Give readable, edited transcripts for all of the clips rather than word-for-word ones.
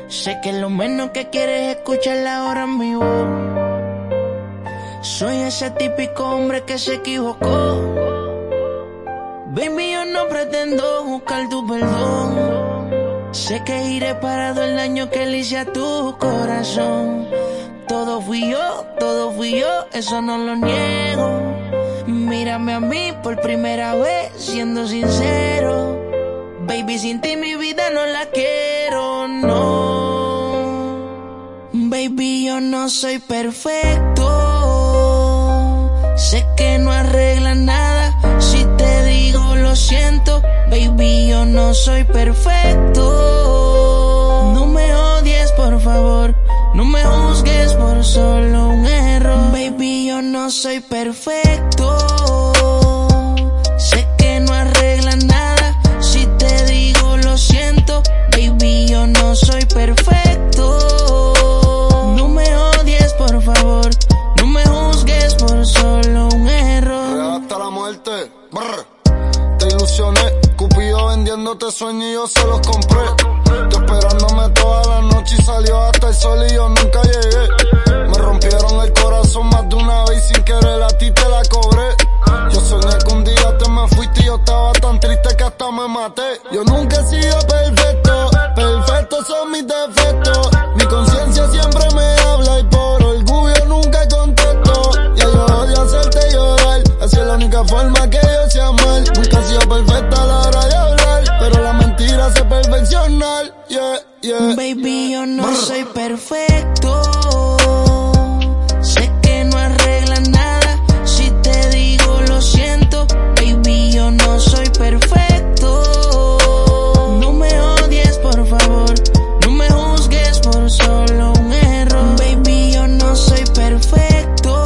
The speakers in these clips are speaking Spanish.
Sé que lo menos que quieres es escuchar ahora mi voz. Soy ese típico hombre que se equivocó. Baby, yo no pretendo buscar tu perdón. Sé que iré parado el daño que le hice a tu corazón. Todo fui yo, eso no lo niego. Mírame a mí por primera vez, siendo sincero. Baby, sin ti mi vida no la quiero, no. Baby, yo no soy perfecto. Sé que no arregla nada si te digo lo siento. Baby, yo no soy perfecto. No me odies, por favor. No me juzgues por solo un error. Baby, yo no soy perfecto. Sé que no arregla nada si te digo lo siento. Baby, yo no soy perfecto. No me odies, por favor. No me juzgues por solo un error. Real hasta la muerte. Brr. Te ilusioné, Cupido vendiéndote sueños y yo se los compré. Tú esperándome toda la noche y salió hasta el sol y yo nunca llegué. Me rompieron el corazón más de una vez y sin querer a ti te la cobré. Yo soñé que un día te me fuiste y yo estaba tan triste que hasta me maté. Yo nunca he sido perfecto, perfectos son mis defectos. Mi conciencia siempre me habla y por orgullo nunca contesto. Ya yo odio hacerte llorar, así es la única forma que yo sé amar. Nunca he sido perfecta a la hora de hablar, pero la mentira hace perfeccionar. Yeah, yeah. Baby, yo no soy perfecto. Sé que no arregla nada si te digo lo siento. Baby, yo no soy perfecto. No me odies, por favor. No me juzgues por solo un error. Baby, yo no soy perfecto.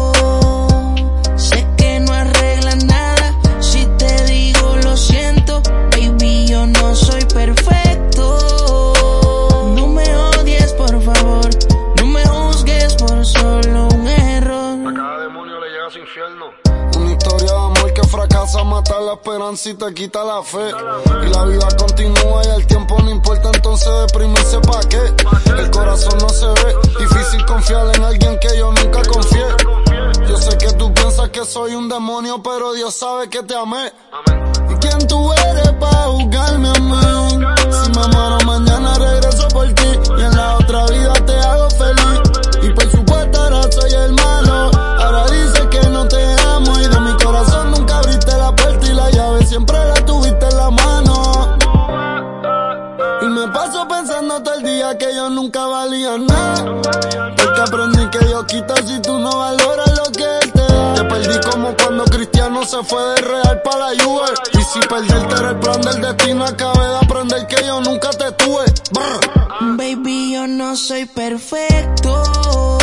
Sé que no arregla nada si te digo lo siento. Baby, yo no soy perfecto. No me odies, por favor. No me juzgues por solo un error. A cada demonio le llega a su infierno. Una historia de amor que fracasa, mata la esperanza y te quita la fe. Y la vida continúa y el tiempo no importa, entonces deprimirse pa' qué. El corazón no se ve, difícil confiar en alguien que yo nunca confié. Yo sé que tú piensas que soy un demonio, pero Dios sabe que te amé. ¿Y quién tú eres pa' juzgarme a mí? Si me muero mañana regreso por ti y en la otra vida te hago feliz. Y por supuesto ahora soy el malo. Ahora dices que no te amo y de mi corazón nunca abriste la puerta y la llave siempre la tuviste en la mano. Y me paso pensando todo el día que yo nunca valía nada, porque aprendí que Dios quita si tú no valoras lo que Él te da. Te perdí como cuando Cristiano se fue de Real para la Juve. Y si perderte era el plan del destino, acabé de aprender que yo nunca te tuve. Brr. Baby, yo no soy perfecto.